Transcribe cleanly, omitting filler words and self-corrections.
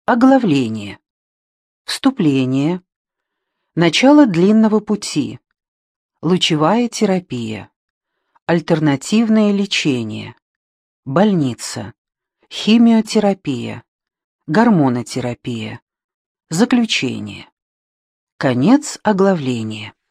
Оглавление. Вступление. Начало длинного пути. Лучевая терапия. Альтернативное лечение. Больница. Химиотерапия. Гормонотерапия. Заключение. Конец оглавления.